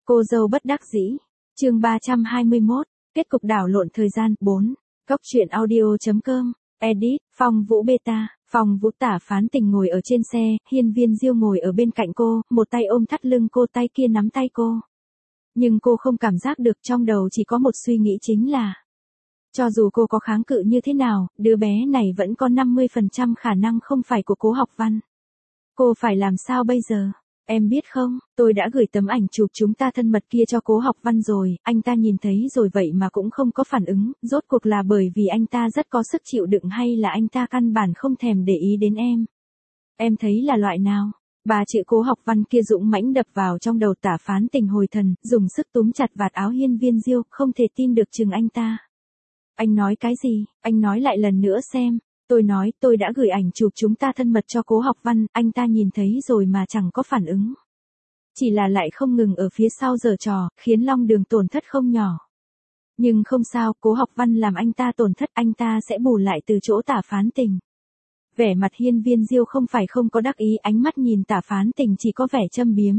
Cô dâu bất đắc dĩ. Chương 321, kết cục đảo lộn thời gian 4. Góc truyện audio.com. Edit, Phong Vũ Beta. Phong Vũ Tả Phán Tình ngồi ở trên xe, Hiên Viên Diêu ngồi ở bên cạnh cô, một tay ôm thắt lưng cô, tay kia nắm tay cô. Nhưng cô không cảm giác được, trong đầu chỉ có một suy nghĩ chính là cho dù cô có kháng cự như thế nào, đứa bé này vẫn có 50% khả năng không phải của Cố Học Văn. Cô phải làm sao bây giờ? Em biết không, tôi đã gửi tấm ảnh chụp chúng ta thân mật kia cho Cố Học Văn rồi, anh ta nhìn thấy rồi vậy mà cũng không có phản ứng, rốt cuộc là bởi vì anh ta rất có sức chịu đựng hay là anh ta căn bản không thèm để ý đến em? Em thấy là loại nào? Ba chữ Cố Học Văn kia dũng mãnh đập vào trong đầu Tả Phán Tình hồi thần, dùng sức túm chặt vạt áo Hiên Viên Diêu, không thể tin được chừng anh ta. Anh nói cái gì? Anh nói lại lần nữa xem. Tôi nói, tôi đã gửi ảnh chụp chúng ta thân mật cho Cố Học Văn, anh ta nhìn thấy rồi mà chẳng có phản ứng. Chỉ là lại không ngừng ở phía sau giở trò, khiến Long Đường tổn thất không nhỏ. Nhưng không sao, Cố Học Văn làm anh ta tổn thất, anh ta sẽ bù lại từ chỗ Tả Phán Tình. Vẻ mặt Hiên Viên Diêu không phải không có đắc ý, ánh mắt nhìn Tả Phán Tình chỉ có vẻ châm biếm.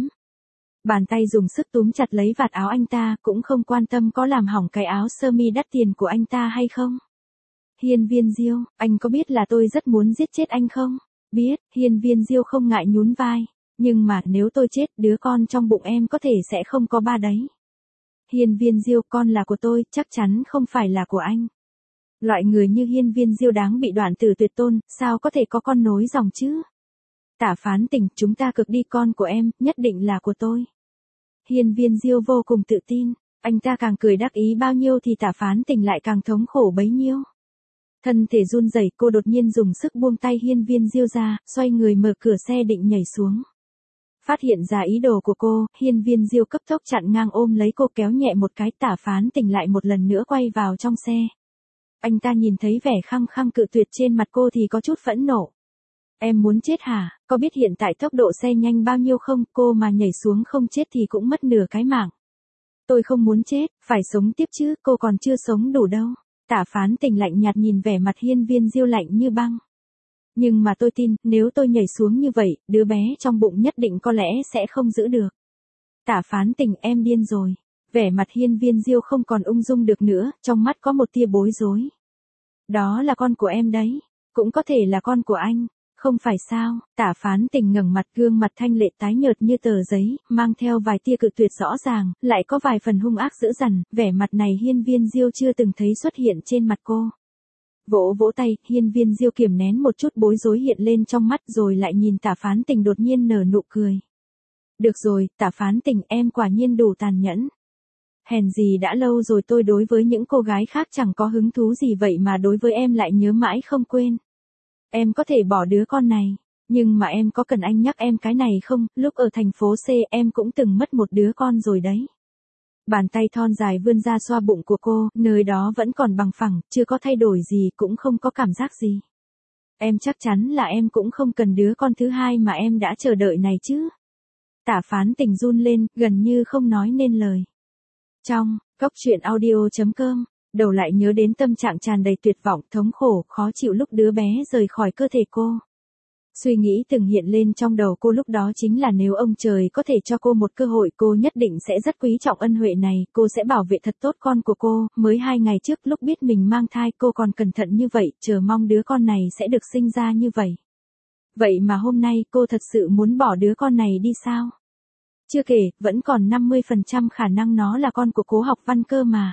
Bàn tay dùng sức túm chặt lấy vạt áo anh ta, cũng không quan tâm có làm hỏng cái áo sơ mi đắt tiền của anh ta hay không. Hiên Viên Diêu, anh có biết là tôi rất muốn giết chết anh không? Biết, Hiên Viên Diêu không ngại nhún vai. Nhưng mà nếu tôi chết, đứa con trong bụng em có thể sẽ không có ba đấy. Hiên Viên Diêu, con là của tôi, chắc chắn không phải là của anh. Loại người như Hiên Viên Diêu đáng bị đoạn tử tuyệt tôn, sao có thể có con nối dòng chứ? Tả Phán Tình, chúng ta cực đi, con của em, nhất định là của tôi. Hiên Viên Diêu vô cùng tự tin, anh ta càng cười đắc ý bao nhiêu thì Tả Phán Tình lại càng thống khổ bấy nhiêu. Thân thể run rẩy, cô đột nhiên dùng sức buông tay Hiên Viên Diêu ra, xoay người mở cửa xe định nhảy xuống. Phát hiện ra ý đồ của cô, Hiên Viên Diêu cấp tốc chặn ngang ôm lấy cô, kéo nhẹ một cái. Tả Phán Tình lại một lần nữa quay vào trong xe. Anh ta nhìn thấy vẻ khăng khăng cự tuyệt trên mặt cô thì có chút phẫn nộ. Em muốn chết hả? Có biết hiện tại tốc độ xe nhanh bao nhiêu không? Cô mà nhảy xuống không chết thì cũng mất nửa cái mạng. Tôi không muốn chết, phải sống tiếp chứ, cô còn chưa sống đủ đâu. Tả Phán Tình lạnh nhạt nhìn vẻ mặt Hiên Viên Diêu lạnh như băng. Nhưng mà tôi tin, nếu tôi nhảy xuống như vậy, đứa bé trong bụng nhất định có lẽ sẽ không giữ được. Tả Phán Tình, em điên rồi. Vẻ mặt Hiên Viên Diêu không còn ung dung được nữa, trong mắt có một tia bối rối. Đó là con của em đấy, cũng có thể là con của anh. Không phải sao? Tả Phán Tình ngẩng mặt, gương mặt thanh lệ tái nhợt như tờ giấy, mang theo vài tia cự tuyệt rõ ràng, lại có vài phần hung ác dữ dằn, vẻ mặt này Hiên Viên Diêu chưa từng thấy xuất hiện trên mặt cô. Vỗ vỗ tay, Hiên Viên Diêu kiềm nén một chút bối rối hiện lên trong mắt rồi lại nhìn Tả Phán Tình đột nhiên nở nụ cười. Được rồi, Tả Phán Tình, em quả nhiên đủ tàn nhẫn. Hèn gì đã lâu rồi tôi đối với những cô gái khác chẳng có hứng thú gì vậy mà đối với em lại nhớ mãi không quên. Em có thể bỏ đứa con này, nhưng mà em có cần anh nhắc em cái này không? Lúc ở thành phố C em cũng từng mất một đứa con rồi đấy. Bàn tay thon dài vươn ra xoa bụng của cô, nơi đó vẫn còn bằng phẳng, chưa có thay đổi gì, cũng không có cảm giác gì. Em chắc chắn là em cũng không cần đứa con thứ hai mà em đã chờ đợi này chứ. Tả Phán Tình run lên, gần như không nói nên lời. Trong góc truyện audio.com, đầu lại nhớ đến tâm trạng tràn đầy tuyệt vọng, thống khổ, khó chịu lúc đứa bé rời khỏi cơ thể cô. Suy nghĩ từng hiện lên trong đầu cô lúc đó chính là nếu ông trời có thể cho cô một cơ hội, cô nhất định sẽ rất quý trọng ân huệ này, cô sẽ bảo vệ thật tốt con của cô. Mới 2 ngày trước lúc biết mình mang thai cô còn cẩn thận như vậy, chờ mong đứa con này sẽ được sinh ra như vậy. Vậy mà hôm nay cô thật sự muốn bỏ đứa con này đi sao? Chưa kể, vẫn còn 50% khả năng nó là con của Cố Học Văn cơ mà.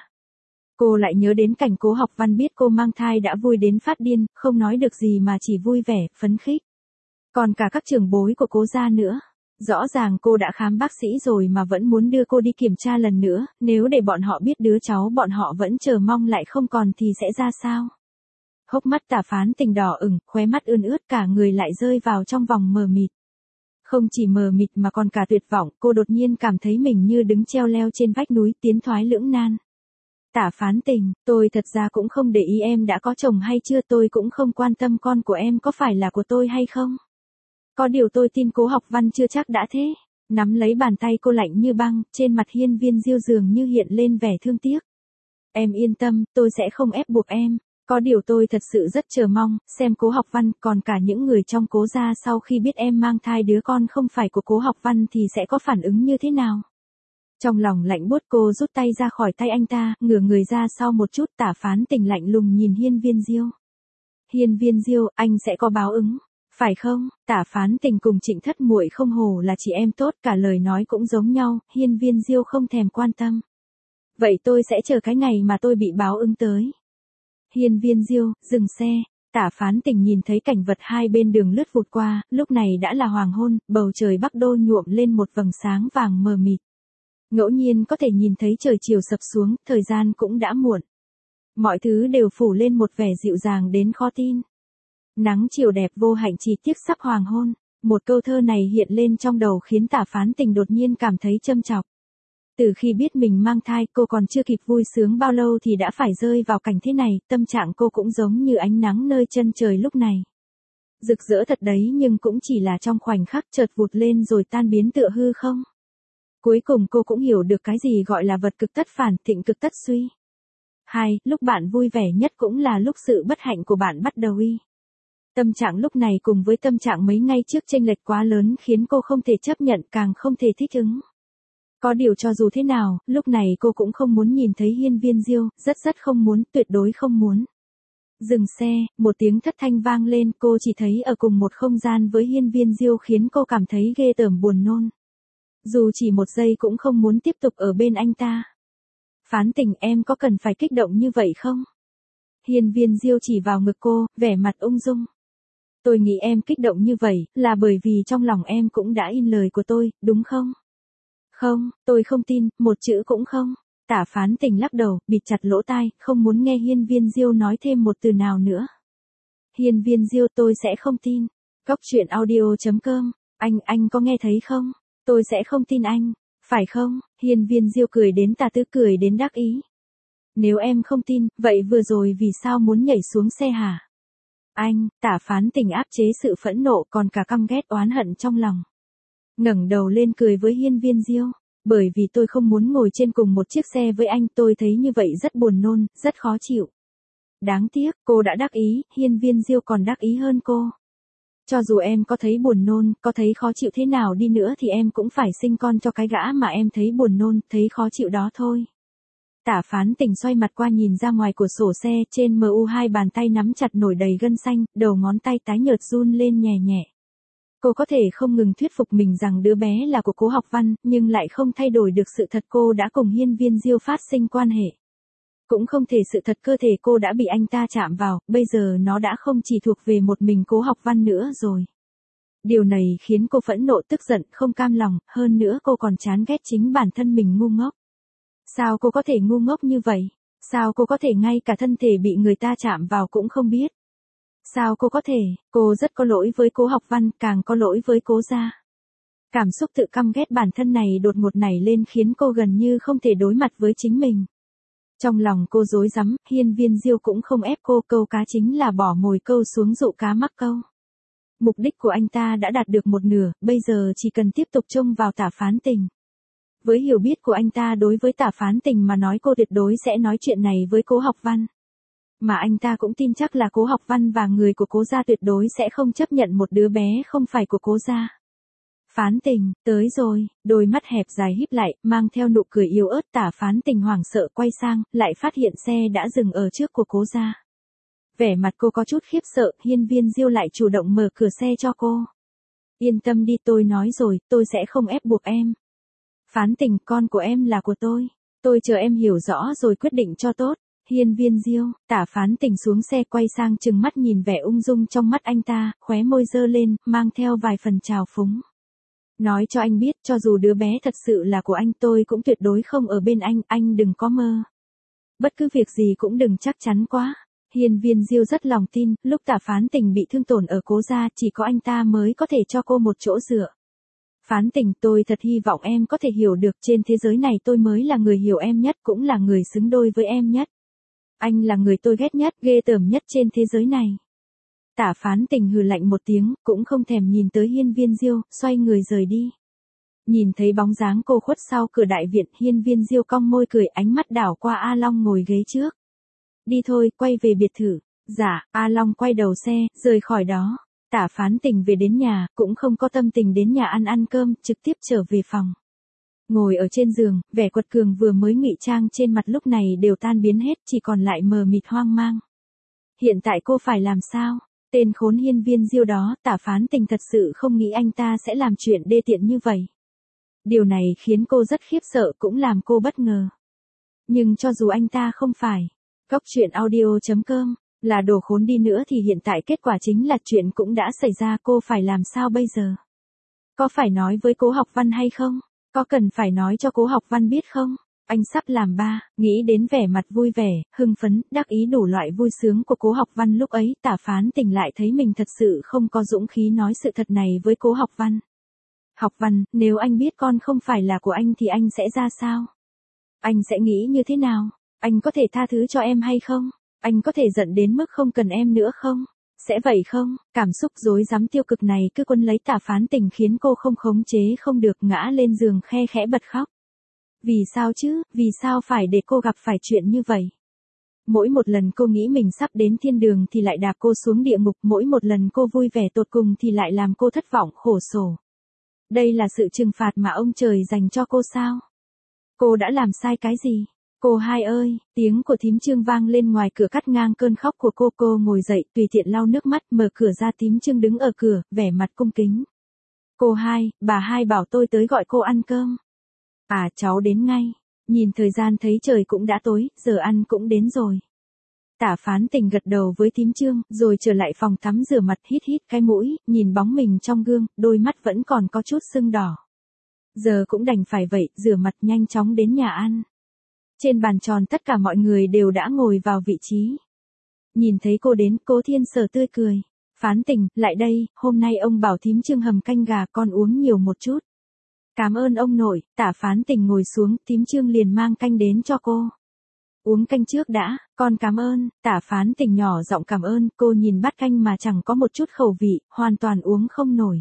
Cô lại nhớ đến cảnh Cố Học Văn biết cô mang thai đã vui đến phát điên, không nói được gì mà chỉ vui vẻ, phấn khích. Còn cả các trưởng bối của Cố gia nữa. Rõ ràng cô đã khám bác sĩ rồi mà vẫn muốn đưa cô đi kiểm tra lần nữa, nếu để bọn họ biết đứa cháu bọn họ vẫn chờ mong lại không còn thì sẽ ra sao? Hốc mắt Tả Phán Tình đỏ ửng, khóe mắt ươn ướt, cả người lại rơi vào trong vòng mờ mịt. Không chỉ mờ mịt mà còn cả tuyệt vọng, cô đột nhiên cảm thấy mình như đứng treo leo trên vách núi, tiến thoái lưỡng nan. Tả Phán Tình, tôi thật ra cũng không để ý em đã có chồng hay chưa, tôi cũng không quan tâm con của em có phải là của tôi hay không. Có điều tôi tin Cố Học Văn chưa chắc đã thế. Nắm lấy bàn tay cô lạnh như băng, trên mặt Hiên Viên Diêu dường như hiện lên vẻ thương tiếc. Em yên tâm, tôi sẽ không ép buộc em. Có điều tôi thật sự rất chờ mong, xem Cố Học Văn, còn cả những người trong Cố gia sau khi biết em mang thai đứa con không phải của Cố Học Văn thì sẽ có phản ứng như thế nào. Trong lòng lạnh buốt cô rút tay ra khỏi tay anh ta, ngửa người ra sau một chút. Tả Phán Tình lạnh lùng nhìn Hiên Viên Diêu. Hiên Viên Diêu, anh sẽ có báo ứng, phải không? Tả Phán Tình cùng Trịnh Thất Muội không hổ là chị em tốt, cả lời nói cũng giống nhau. Hiên Viên Diêu không thèm quan tâm. Vậy tôi sẽ chờ cái ngày mà tôi bị báo ứng tới. Hiên Viên Diêu, dừng xe. Tả Phán Tình nhìn thấy cảnh vật hai bên đường lướt vụt qua, lúc này đã là hoàng hôn, bầu trời Bắc Đô nhuộm lên một vầng sáng vàng mờ mịt. Ngẫu nhiên có thể nhìn thấy trời chiều sập xuống, thời gian cũng đã muộn. Mọi thứ đều phủ lên một vẻ dịu dàng đến khó tin. Nắng chiều đẹp vô hạnh chỉ tiếc sắp hoàng hôn. Một câu thơ này hiện lên trong đầu khiến Tả Phán Tình đột nhiên cảm thấy châm chọc. Từ khi biết mình mang thai, cô còn chưa kịp vui sướng bao lâu thì đã phải rơi vào cảnh thế này, tâm trạng cô cũng giống như ánh nắng nơi chân trời lúc này. Rực rỡ thật đấy nhưng cũng chỉ là trong khoảnh khắc chợt vụt lên rồi tan biến tựa hư không. Cuối cùng cô cũng hiểu được cái gì gọi là vật cực tất phản, thịnh cực tất suy. Lúc bạn vui vẻ nhất cũng là lúc sự bất hạnh của bạn bắt đầu y. Tâm trạng lúc này cùng với tâm trạng mấy ngày trước chênh lệch quá lớn khiến cô không thể chấp nhận, càng không thể thích ứng. Có điều cho dù thế nào, lúc này cô cũng không muốn nhìn thấy Hiên Viên Diêu, rất không muốn, tuyệt đối không muốn. Dừng xe, một tiếng thất thanh vang lên, cô chỉ thấy ở cùng một không gian với Hiên Viên Diêu khiến cô cảm thấy ghê tởm buồn nôn. Dù chỉ một giây cũng không muốn tiếp tục ở bên anh ta. Phán Tình, em có cần phải kích động như vậy không? Hiên Viên Diêu chỉ vào ngực cô, vẻ mặt ung dung. Tôi nghĩ em kích động như vậy, là bởi vì trong lòng em cũng đã in lời của tôi, đúng không? Không, tôi không tin, một chữ cũng không. Tả Phán Tình lắc đầu, bịt chặt lỗ tai, không muốn nghe Hiên Viên Diêu nói thêm một từ nào nữa. Hiên Viên Diêu, tôi sẽ không tin. Góc truyện audio.com, anh có nghe thấy không? Tôi sẽ không tin anh, phải không? Hiên Viên Diêu cười đến tà tứ, cười đến đắc ý. Nếu em không tin, vậy vừa rồi vì sao muốn nhảy xuống xe hả? Anh, Tả Phán Tình áp chế sự phẫn nộ còn cả căm ghét oán hận trong lòng. Ngẩng đầu lên cười với Hiên Viên Diêu. Bởi vì tôi không muốn ngồi trên cùng một chiếc xe với anh, tôi thấy như vậy rất buồn nôn, rất khó chịu. Đáng tiếc, cô đã đắc ý, Hiên Viên Diêu còn đắc ý hơn cô. Cho dù em có thấy buồn nôn, có thấy khó chịu thế nào đi nữa thì em cũng phải sinh con cho cái gã mà em thấy buồn nôn, thấy khó chịu đó thôi. Tả Phán Tình xoay mặt qua nhìn ra ngoài cửa sổ xe, trên MU2 bàn tay nắm chặt nổi đầy gân xanh, đầu ngón tay tái nhợt run lên nhẹ nhẹ. Cô có thể không ngừng thuyết phục mình rằng đứa bé là của Cố Học Văn, nhưng lại không thay đổi được sự thật cô đã cùng Hiên Viên Diêu phát sinh quan hệ. Cũng không thể sự thật cơ thể cô đã bị anh ta chạm vào, bây giờ nó đã không chỉ thuộc về một mình Cố Học Văn nữa rồi. Điều này khiến cô phẫn nộ, tức giận, không cam lòng, hơn nữa cô còn chán ghét chính bản thân mình ngu ngốc. Sao cô có thể ngu ngốc như vậy? Sao cô có thể ngay cả thân thể bị người ta chạm vào cũng không biết? Sao cô có thể? Cô rất có lỗi với Cố Học Văn, càng có lỗi với Cố gia. Cảm xúc tự căm ghét bản thân này đột ngột nảy lên khiến cô gần như không thể đối mặt với chính mình. Trong lòng cô rối rắm, Hiên Viên Diêu cũng không ép cô, câu cá chính là bỏ mồi câu xuống dụ cá mắc câu. Mục đích của anh ta đã đạt được một nửa, bây giờ chỉ cần tiếp tục trông vào Tả Phán Tình. Với hiểu biết của anh ta đối với Tả Phán Tình mà nói, cô tuyệt đối sẽ nói chuyện này với Cố Học Văn. Mà anh ta cũng tin chắc là Cố Học Văn và người của Cố gia tuyệt đối sẽ không chấp nhận một đứa bé không phải của Cố gia. Phán Tình, tới rồi, đôi mắt hẹp dài híp lại, mang theo nụ cười yếu ớt. Tả Phán Tình hoảng sợ quay sang, lại phát hiện xe đã dừng ở trước của Cố gia. Vẻ mặt cô có chút khiếp sợ, Hiên Viên Diêu lại chủ động mở cửa xe cho cô. Yên tâm đi, tôi nói rồi, tôi sẽ không ép buộc em. Phán Tình, con của em là của tôi chờ em hiểu rõ rồi quyết định cho tốt. Hiên Viên Diêu, Tả Phán Tình xuống xe quay sang trừng mắt nhìn vẻ ung dung trong mắt anh ta, khóe môi giơ lên, mang theo vài phần trào phúng. Nói cho anh biết, cho dù đứa bé thật sự là của anh, tôi cũng tuyệt đối không ở bên anh đừng có mơ. Bất cứ việc gì cũng đừng chắc chắn quá. Hiên Viên Diêu rất lòng tin, lúc Tả Phán Tình bị thương tổn ở Cố gia, chỉ có anh ta mới có thể cho cô một chỗ dựa. Phán Tình, tôi thật hy vọng em có thể hiểu được, trên thế giới này tôi mới là người hiểu em nhất, cũng là người xứng đôi với em nhất. Anh là người tôi ghét nhất, ghê tởm nhất trên thế giới này. Tả Phán Tình hừ lạnh một tiếng, cũng không thèm nhìn tới Hiên Viên Diêu, xoay người rời đi. Nhìn thấy bóng dáng cô khuất sau cửa đại viện, Hiên Viên Diêu cong môi cười, ánh mắt đảo qua A Long ngồi ghế trước. Đi thôi, quay về biệt thự. Dạ, A Long quay đầu xe, rời khỏi đó. Tả Phán Tình về đến nhà, cũng không có tâm tình đến nhà ăn cơm, trực tiếp trở về phòng. Ngồi ở trên giường, vẻ quật cường vừa mới ngụy trang trên mặt lúc này đều tan biến hết, chỉ còn lại mờ mịt hoang mang. Hiện tại cô phải làm sao? Tên khốn Hiên Viên Diêu đó, Tả Phán Tình thật sự không nghĩ anh ta sẽ làm chuyện đê tiện như vậy. Điều này khiến cô rất khiếp sợ, cũng làm cô bất ngờ. Nhưng cho dù anh ta không phải Cóc Truyện Audio.com là đồ khốn đi nữa thì hiện tại kết quả chính là chuyện cũng đã xảy ra, cô phải làm sao bây giờ? Có phải nói với Cố Học Văn hay không? Có cần phải nói cho Cố Học Văn biết không? Anh sắp làm ba, nghĩ đến vẻ mặt vui vẻ, hưng phấn, đắc ý đủ loại vui sướng của Cố Học Văn lúc ấy, Tả Phán Tình lại thấy mình thật sự không có dũng khí nói sự thật này với Cố Học Văn. Học Văn, nếu anh biết con không phải là của anh thì anh sẽ ra sao? Anh sẽ nghĩ như thế nào? Anh có thể tha thứ cho em hay không? Anh có thể giận đến mức không cần em nữa không? Sẽ vậy không? Cảm xúc rối rắm tiêu cực này cứ quấn lấy Tả Phán Tình khiến cô không khống chế không được, ngã lên giường khe khẽ bật khóc. Vì sao chứ, vì sao phải để cô gặp phải chuyện như vậy? Mỗi một lần cô nghĩ mình sắp đến thiên đường thì lại đạp cô xuống địa ngục, mỗi một lần cô vui vẻ tột cùng thì lại làm cô thất vọng khổ sở. Đây là sự trừng phạt mà ông trời dành cho cô sao? Cô đã làm sai cái gì? Cô hai ơi, tiếng của thím Trương vang lên ngoài cửa cắt ngang cơn khóc của cô ngồi dậy, tùy tiện lau nước mắt, mở cửa ra, thím Trương đứng ở cửa, vẻ mặt cung kính. Cô hai, bà hai bảo tôi tới gọi cô ăn cơm. À, cháu đến ngay. Nhìn thời gian thấy trời cũng đã tối, giờ ăn cũng đến rồi. Tả Phán Tình gật đầu với thím Trương, rồi trở lại phòng tắm rửa mặt, hít cái mũi, nhìn bóng mình trong gương, đôi mắt vẫn còn có chút sưng đỏ. Giờ cũng đành phải vậy, rửa mặt nhanh chóng đến nhà ăn. Trên bàn tròn tất cả mọi người đều đã ngồi vào vị trí. Nhìn thấy cô đến, Cố Thiên Sở tươi cười. Phán Tình, lại đây, hôm nay ông bảo thím Trương hầm canh gà, con uống nhiều một chút. Cảm ơn ông nội. Tả Phán Tình ngồi xuống, thím Trương liền mang canh đến cho cô. Uống canh trước đã, con cảm ơn. Tả Phán Tình nhỏ giọng cảm ơn, cô nhìn bát canh mà chẳng có một chút khẩu vị, hoàn toàn uống không nổi.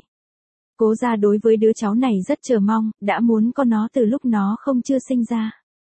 Cố gia đối với đứa cháu này rất chờ mong, đã muốn có nó từ lúc nó không chưa sinh ra.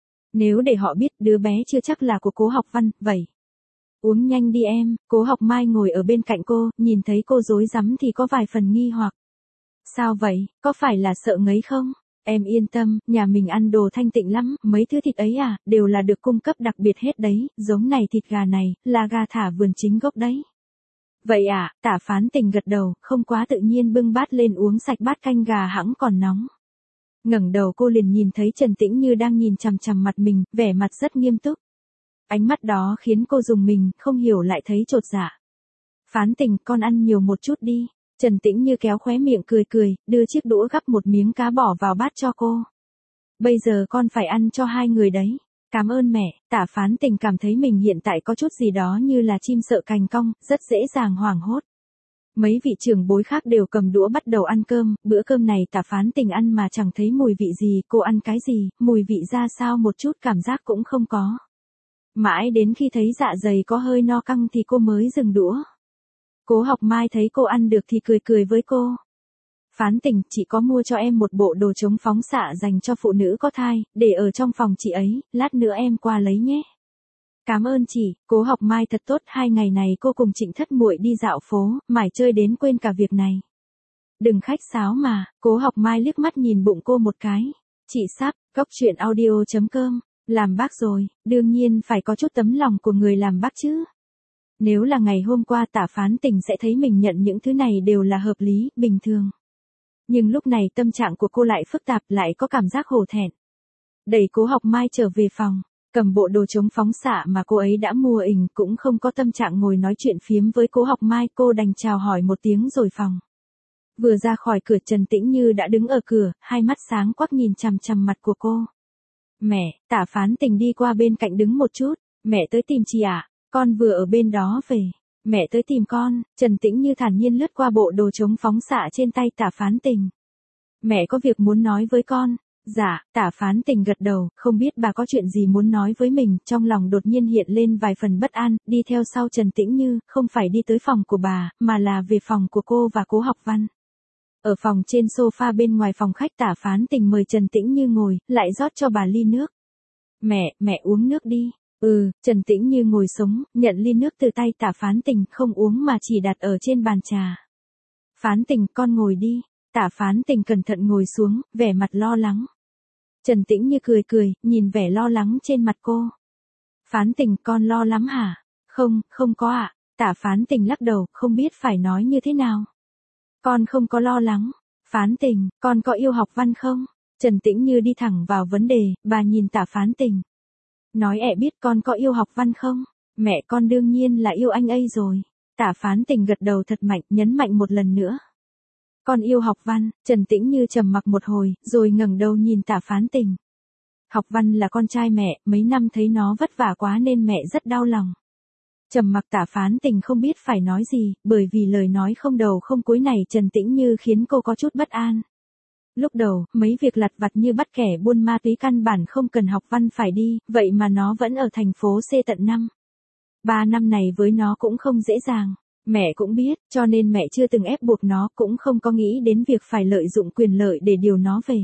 Nếu để họ biết đứa bé chưa chắc là của Cố Học Văn, vậy. Uống nhanh đi em. Cố Học Mai ngồi ở bên cạnh cô, nhìn thấy cô rối rắm thì có vài phần nghi hoặc. Sao vậy, có phải là sợ ngấy không? Em yên tâm, nhà mình ăn đồ thanh tịnh lắm, mấy thứ thịt ấy à, đều là được cung cấp đặc biệt hết đấy, giống này thịt gà này, là gà thả vườn chính gốc đấy. Vậy à, Tả Phán Tình gật đầu, không quá tự nhiên bưng bát lên uống sạch bát canh gà hẵng còn nóng. Ngẩng đầu cô liền nhìn thấy Trần Tĩnh Như đang nhìn chằm chằm mặt mình, vẻ mặt rất nghiêm túc. Ánh mắt đó khiến cô rùng mình, không hiểu lại thấy chột dạ. Phán Tình, con ăn nhiều một chút đi. Trần Tĩnh Như kéo khóe miệng cười, đưa chiếc đũa gắp một miếng cá bỏ vào bát cho cô. Bây giờ con phải ăn cho hai người đấy. Cảm ơn mẹ. Tả Phán Tình cảm thấy mình hiện tại có chút gì đó như là chim sợ cành cong, rất dễ dàng hoảng hốt. Mấy vị trưởng bối khác đều cầm đũa bắt đầu ăn cơm, bữa cơm này Tả Phán Tình ăn mà chẳng thấy mùi vị gì, cô ăn cái gì, mùi vị ra sao một chút cảm giác cũng không có. Mãi đến khi thấy dạ dày có hơi no căng thì cô mới dừng đũa. Cố Học Mai thấy cô ăn được thì cười với cô. Phán Tình, chị có mua cho em một bộ đồ chống phóng xạ dành cho phụ nữ có thai, để ở trong phòng chị ấy, lát nữa em qua lấy nhé. Cảm ơn chị. Cố Học Mai thật tốt, 2 ngày này cô cùng Trịnh Thất Muội đi dạo phố, mải chơi đến quên cả việc này. Đừng khách sáo mà. Cố Học Mai liếc mắt nhìn bụng cô một cái. Chị sắp, Cóc Truyện Audio.com, làm bác rồi, đương nhiên phải có chút tấm lòng của người làm bác chứ. Nếu là ngày hôm qua Tả Phán Tình sẽ thấy mình nhận những thứ này đều là hợp lý, bình thường. Nhưng lúc này tâm trạng của cô lại phức tạp, lại có cảm giác hổ thẹn. Đẩy Cố Học Mai trở về phòng, cầm bộ đồ chống phóng xạ mà cô ấy đã mua cũng không có tâm trạng ngồi nói chuyện phiếm với Cố Học Mai, cô đành chào hỏi một tiếng rồi phòng. Vừa ra khỏi cửa Trần Tĩnh Như đã đứng ở cửa, hai mắt sáng quắc nhìn chằm chằm mặt của cô. Mẹ. Tả Phán Tình đi qua bên cạnh đứng một chút. Mẹ tới tìm chị ạ. Con vừa ở bên đó về. Mẹ tới tìm con. Trần Tĩnh Như thản nhiên lướt qua bộ đồ chống phóng xạ trên tay Tả Phán Tình. Mẹ có việc muốn nói với con. Dạ. Tả Phán Tình gật đầu, không biết bà có chuyện gì muốn nói với mình, trong lòng đột nhiên hiện lên vài phần bất an, đi theo sau Trần Tĩnh Như, không phải đi tới phòng của bà, mà là về phòng của cô và Cố Học Văn. Ở phòng trên sofa bên ngoài phòng khách Tả Phán Tình mời Trần Tĩnh Như ngồi, lại rót cho bà ly nước. Mẹ uống nước đi. Trần Tĩnh Như ngồi xuống, nhận ly nước từ tay Tả Phán Tình, không uống mà chỉ đặt ở trên bàn trà. Phán Tình, con ngồi đi. Tả Phán Tình cẩn thận ngồi xuống, vẻ mặt lo lắng. Trần Tĩnh Như cười cười, nhìn vẻ lo lắng trên mặt cô. Phán Tình, con lo lắm hả? Không, không có ạ. Tả Phán Tình lắc đầu, không biết phải nói như thế nào. Con không có lo lắng. Phán Tình, con có yêu học văn không? Trần Tĩnh Như đi thẳng vào vấn đề, bà nhìn Tả Phán Tình. Nói ẹ biết con có yêu học văn không? Mẹ con đương nhiên là yêu anh ấy rồi. Tả Phán Tình gật đầu thật mạnh, nhấn mạnh một lần nữa. Con yêu học văn. Trần Tĩnh Như trầm mặc một hồi, rồi ngẩng đầu nhìn Tả Phán Tình. Học văn là con trai mẹ, mấy năm thấy nó vất vả quá nên mẹ rất đau lòng. Trầm mặc Tả Phán Tình không biết phải nói gì, bởi vì lời nói không đầu không cuối này Trần Tĩnh Như khiến cô có chút bất an. Lúc đầu, mấy việc lặt vặt như bắt kẻ buôn ma túy căn bản không cần học văn phải đi, vậy mà nó vẫn ở thành phố C tận 5. 3 năm này với nó cũng không dễ dàng. Mẹ cũng biết, cho nên mẹ chưa từng ép buộc nó, cũng không có nghĩ đến việc phải lợi dụng quyền lợi để điều nó về.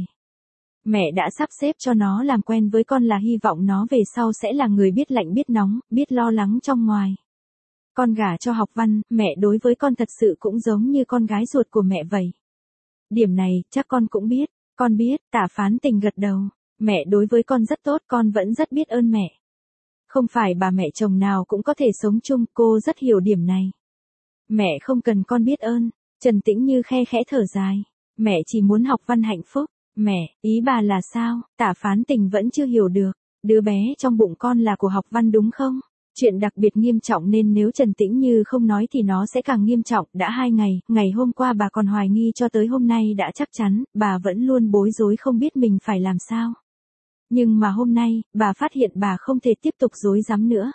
Mẹ đã sắp xếp cho nó làm quen với con là hy vọng nó về sau sẽ là người biết lạnh biết nóng, biết lo lắng trong ngoài. Con gả cho học văn, mẹ đối với con thật sự cũng giống như con gái ruột của mẹ vậy. Điểm này, chắc con cũng biết. Con biết, Tả Phán Tình gật đầu. Mẹ đối với con rất tốt, con vẫn rất biết ơn mẹ. Không phải bà mẹ chồng nào cũng có thể sống chung, cô rất hiểu điểm này. Mẹ không cần con biết ơn. Trần Tĩnh Như khe khẽ thở dài. Mẹ chỉ muốn học văn hạnh phúc. Mẹ, ý bà là sao? Tả Phán Tình vẫn chưa hiểu được. Đứa bé trong bụng con là của học văn đúng không? Chuyện đặc biệt nghiêm trọng nên nếu Trần Tĩnh Như không nói thì nó sẽ càng nghiêm trọng. Đã 2 ngày, ngày hôm qua bà còn hoài nghi cho tới hôm nay đã chắc chắn, bà vẫn luôn bối rối không biết mình phải làm sao. Nhưng mà hôm nay, bà phát hiện bà không thể tiếp tục rối rắm nữa.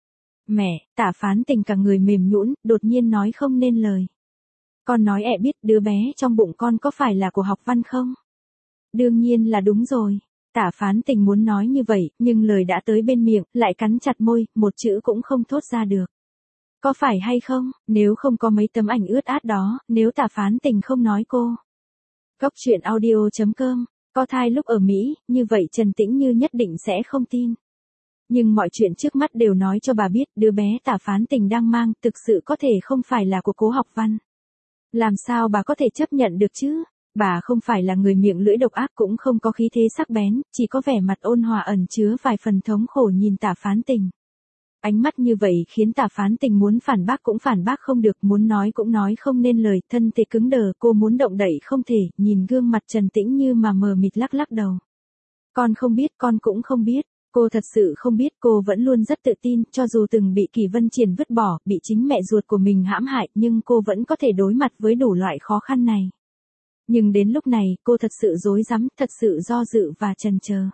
Mẹ, Tả Phán Tình cả người mềm nhũn, đột nhiên nói không nên lời. Con nói ẹ biết đứa bé trong bụng con có phải là của học văn không? Đương nhiên là đúng rồi. Tả Phán Tình muốn nói như vậy, nhưng lời đã tới bên miệng, lại cắn chặt môi, một chữ cũng không thốt ra được. Có phải hay không, nếu không có mấy tấm ảnh ướt át đó, nếu Tả Phán Tình không nói cô. Góc truyện audio.com, có thai lúc ở Mỹ, như vậy Trần Tĩnh Như nhất định sẽ không tin. Nhưng mọi chuyện trước mắt đều nói cho bà biết đứa bé Tả Phán Tình đang mang thực sự có thể không phải là của Cố Học Văn. Làm sao bà có thể chấp nhận được chứ? Bà không phải là người miệng lưỡi độc ác cũng không có khí thế sắc bén, chỉ có vẻ mặt ôn hòa ẩn chứa vài phần thống khổ nhìn Tả Phán Tình. Ánh mắt như vậy khiến Tả Phán Tình muốn phản bác cũng phản bác không được, muốn nói cũng nói không nên lời, thân thể cứng đờ, cô muốn động đậy không thể, nhìn gương mặt Trần Tĩnh Như mà mờ mịt lắc lắc đầu. Con không biết, con cũng không biết. Cô thật sự không biết, cô vẫn luôn rất tự tin, cho dù từng bị Kỳ Vân Triển vứt bỏ, bị chính mẹ ruột của mình hãm hại, nhưng cô vẫn có thể đối mặt với đủ loại khó khăn này. Nhưng đến lúc này, cô thật sự rối rắm, thật sự do dự và chần chờ.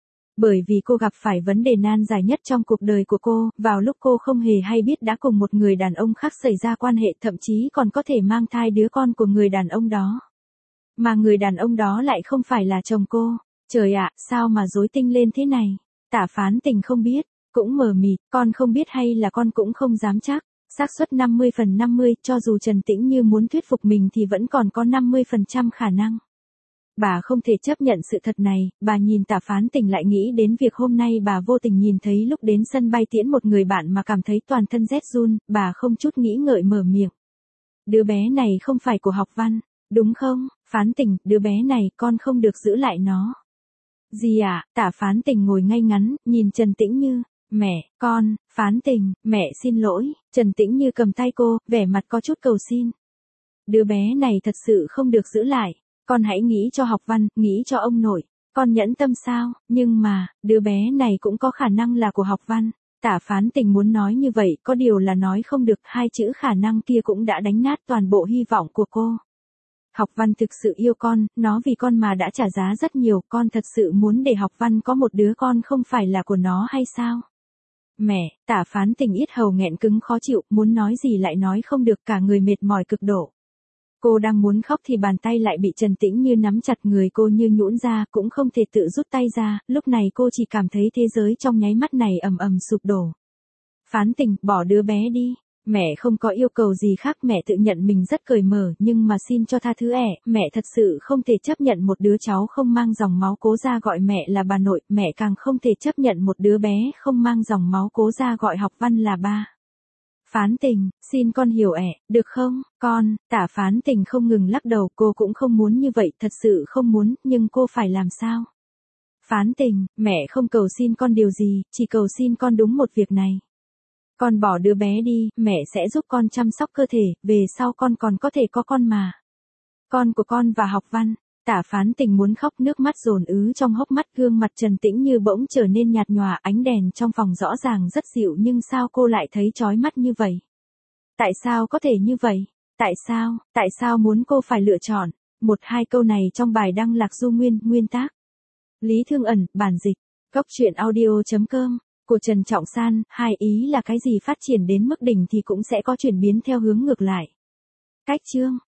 Bởi vì cô gặp phải vấn đề nan giải nhất trong cuộc đời của cô, vào lúc cô không hề hay biết đã cùng một người đàn ông khác xảy ra quan hệ, thậm chí còn có thể mang thai đứa con của người đàn ông đó. Mà người đàn ông đó lại không phải là chồng cô. Trời ạ, sao mà rối tinh lên thế này? Tả Phán Tình không biết, cũng mờ mịt, con không biết hay là con cũng không dám chắc. Xác suất 50/50, cho dù Trần Tĩnh Như muốn thuyết phục mình thì vẫn còn có 50% khả năng. Bà không thể chấp nhận sự thật này, bà nhìn Tả Phán Tình lại nghĩ đến việc hôm nay bà vô tình nhìn thấy lúc đến sân bay tiễn một người bạn mà cảm thấy toàn thân rét run, bà không chút nghĩ ngợi mở miệng. Đứa bé này không phải của học văn, đúng không? Phán Tình, đứa bé này con không được giữ lại nó. Gì ạ? Tả Phán Tình ngồi ngay ngắn, nhìn Trần Tĩnh Như. Mẹ, con, Phán Tình, mẹ xin lỗi. Trần Tĩnh Như cầm tay cô, vẻ mặt có chút cầu xin. Đứa bé này thật sự không được giữ lại. Con hãy nghĩ cho học văn, nghĩ cho ông nội. Con nhẫn tâm sao? Nhưng mà, đứa bé này cũng có khả năng là của học văn. Tả Phán Tình muốn nói như vậy, có điều là nói không được, hai chữ khả năng kia cũng đã đánh nát toàn bộ hy vọng của cô. Học văn thực sự yêu con, nó vì con mà đã trả giá rất nhiều, con thật sự muốn để học văn có một đứa con không phải là của nó hay sao? Mẹ, Tả Phán Tình yết hầu nghẹn cứng khó chịu, muốn nói gì lại nói không được, cả người mệt mỏi cực độ. Cô đang muốn khóc thì bàn tay lại bị Trần Tĩnh Như nắm chặt, người cô như nhũn ra, cũng không thể tự rút tay ra, lúc này cô chỉ cảm thấy thế giới trong nháy mắt này ầm ầm sụp đổ. Phán Tình, bỏ đứa bé đi. Mẹ không có yêu cầu gì khác, mẹ tự nhận mình rất cởi mở, nhưng mà xin cho tha thứ mẹ thật sự không thể chấp nhận một đứa cháu không mang dòng máu Cố gia gọi mẹ là bà nội, mẹ càng không thể chấp nhận một đứa bé không mang dòng máu Cố gia gọi học văn là ba. Phán Tình, xin con hiểu được không, con? Tả Phán Tình không ngừng lắc đầu, cô cũng không muốn như vậy, thật sự không muốn, nhưng cô phải làm sao? Phán tình, mẹ không cầu xin con điều gì, chỉ cầu xin con đúng một việc này. Con bỏ đứa bé đi, mẹ sẽ giúp con chăm sóc cơ thể, về sau con còn có thể có con mà. Con của con và học văn. Tả Phán tình muốn khóc, nước mắt dồn ứ trong hốc mắt, gương mặt trần tĩnh như bỗng trở nên nhạt nhòa, ánh đèn trong phòng rõ ràng rất dịu nhưng sao cô lại thấy chói mắt như vậy? Tại sao có thể như vậy? Tại sao muốn cô phải lựa chọn? Một hai câu này trong bài đăng Lạc Du Nguyên, nguyên tác. Lý Thương Ẩn, bản dịch. Góc truyện audio.com. Của Trần Trọng San, hai ý là cái gì phát triển đến mức đỉnh thì cũng sẽ có chuyển biến theo hướng ngược lại. Cách chương.